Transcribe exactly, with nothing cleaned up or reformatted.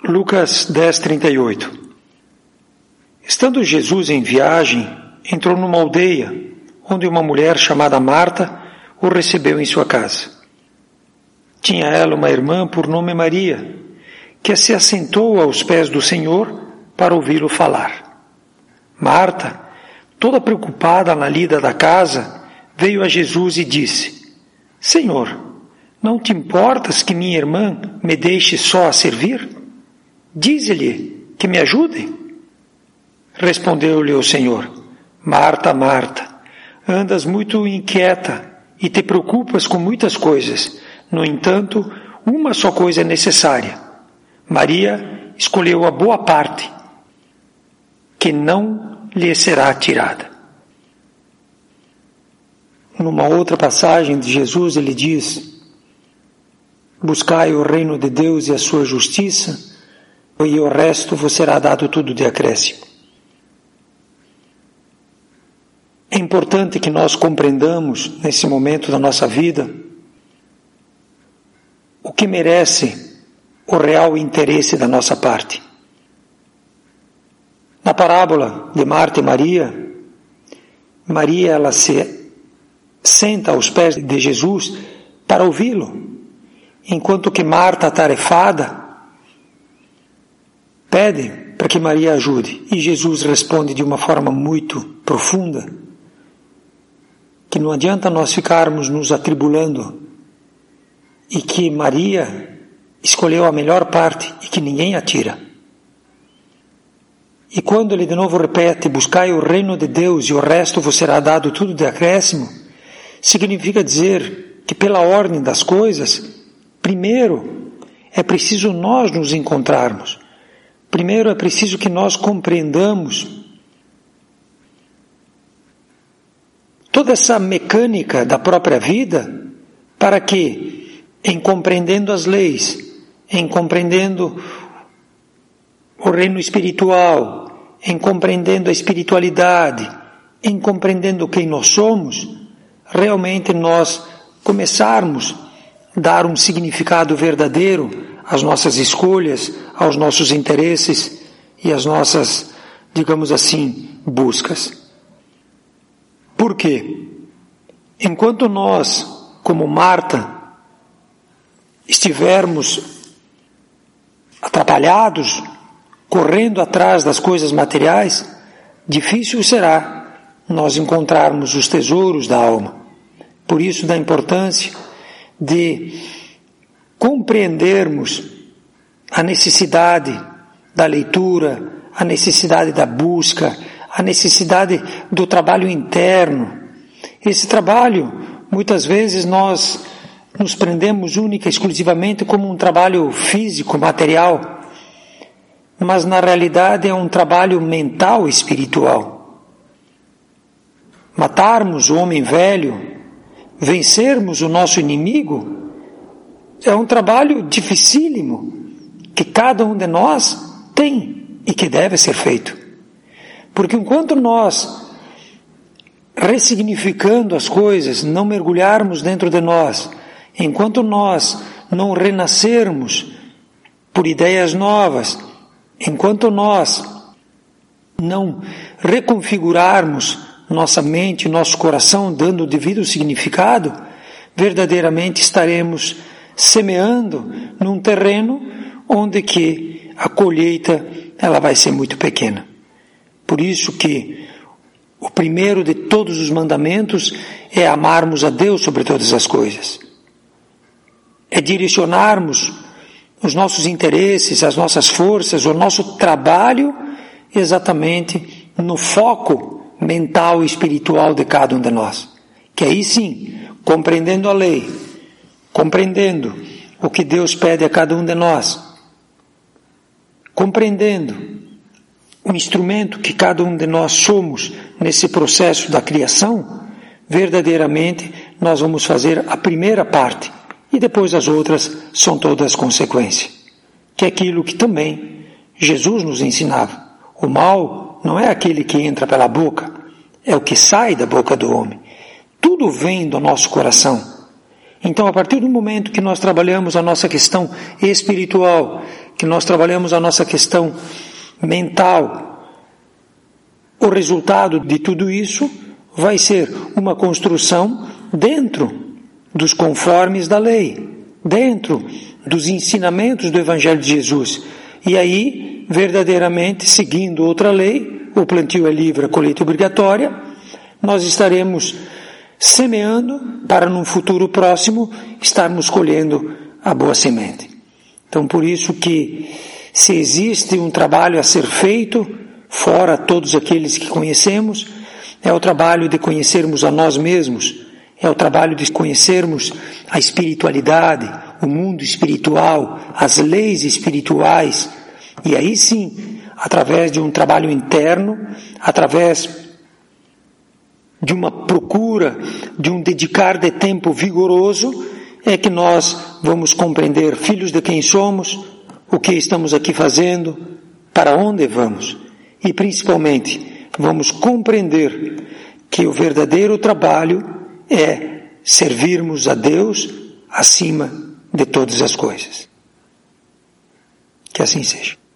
Lucas dez, trinta e oito. Estando Jesus em viagem, entrou numa aldeia, onde uma mulher chamada Marta o recebeu em sua casa. Tinha ela uma irmã por nome Maria, que se assentou aos pés do Senhor para ouvi-lo falar. Marta, toda preocupada na lida da casa, veio a Jesus e disse: Senhor, não te importas que minha irmã me deixe só a servir? Dize-lhe que me ajude. Respondeu-lhe o Senhor: Marta, Marta, andas muito inquieta e te preocupas com muitas coisas. No entanto, uma só coisa é necessária. Maria escolheu a boa parte, que não lhe será tirada. Numa outra passagem de Jesus, ele diz: buscai o reino de Deus e a sua justiça, e o resto vos será dado tudo de acréscimo. É importante que nós compreendamos, nesse momento da nossa vida, o que merece o real interesse da nossa parte. Na parábola de Marta e Maria, Maria ela se senta aos pés de Jesus para ouvi-lo, enquanto que Marta, atarefada, pede para que Maria ajude. E Jesus responde de uma forma muito profunda, que não adianta nós ficarmos nos atribulando, e que Maria escolheu a melhor parte e que ninguém a tira. E quando ele de novo repete: buscai o reino de Deus e o resto vos será dado tudo de acréscimo, significa dizer que pela ordem das coisas, primeiro é preciso nós nos encontrarmos. Primeiro é preciso que nós compreendamos toda essa mecânica da própria vida, para que, em compreendendo as leis, em compreendendo o reino espiritual, em compreendendo a espiritualidade, em compreendendo quem nós somos, realmente nós começarmos a dar um significado verdadeiro às nossas escolhas, aos nossos interesses e às nossas, digamos assim, buscas. Por quê? Enquanto nós, como Marta, estivermos atrapalhados, correndo atrás das coisas materiais, difícil será nós encontrarmos os tesouros da alma. Por isso, da importância de compreendermos a necessidade da leitura, a necessidade da busca, a necessidade do trabalho interno. Esse trabalho, muitas vezes nós nos prendemos única e exclusivamente como um trabalho físico, material, mas na realidade é um trabalho mental e espiritual. Matarmos o homem velho, vencermos o nosso inimigo, é um trabalho dificílimo que cada um de nós tem e que deve ser feito. Porque enquanto nós, ressignificando as coisas, não mergulharmos dentro de nós, enquanto nós não renascermos por ideias novas, enquanto nós não reconfigurarmos nossa mente, nosso coração, dando o devido significado, verdadeiramente estaremos semeando num terreno onde que a colheita ela vai ser muito pequena. Por isso que o primeiro de todos os mandamentos é amarmos a Deus sobre todas as coisas. É direcionarmos os nossos interesses, as nossas forças, o nosso trabalho exatamente no foco mental e espiritual de cada um de nós. Que aí sim, compreendendo a lei, compreendendo o que Deus pede a cada um de nós, compreendendo o instrumento que cada um de nós somos nesse processo da criação, verdadeiramente nós vamos fazer a primeira parte e depois as outras são todas consequência. Que é aquilo que também Jesus nos ensinava. O mal não é aquele que entra pela boca, é o que sai da boca do homem. Tudo vem do nosso coração. Então, a partir do momento que nós trabalhamos a nossa questão espiritual, que nós trabalhamos a nossa questão mental, o resultado de tudo isso vai ser uma construção dentro dos conformes da lei, dentro dos ensinamentos do Evangelho de Jesus. E aí, verdadeiramente, seguindo outra lei, o plantio é livre, a colheita é obrigatória, nós estaremos semeando para num futuro próximo estarmos colhendo a boa semente. Então, por isso que se existe um trabalho a ser feito, fora todos aqueles que conhecemos, é o trabalho de conhecermos a nós mesmos, é o trabalho de conhecermos a espiritualidade, o mundo espiritual, as leis espirituais, e aí sim, através de um trabalho interno, através de uma procura, de um dedicar de tempo vigoroso, é que nós vamos compreender, filhos de quem somos, o que estamos aqui fazendo, para onde vamos, e principalmente vamos compreender que o verdadeiro trabalho é servirmos a Deus acima de todas as coisas. Que assim seja.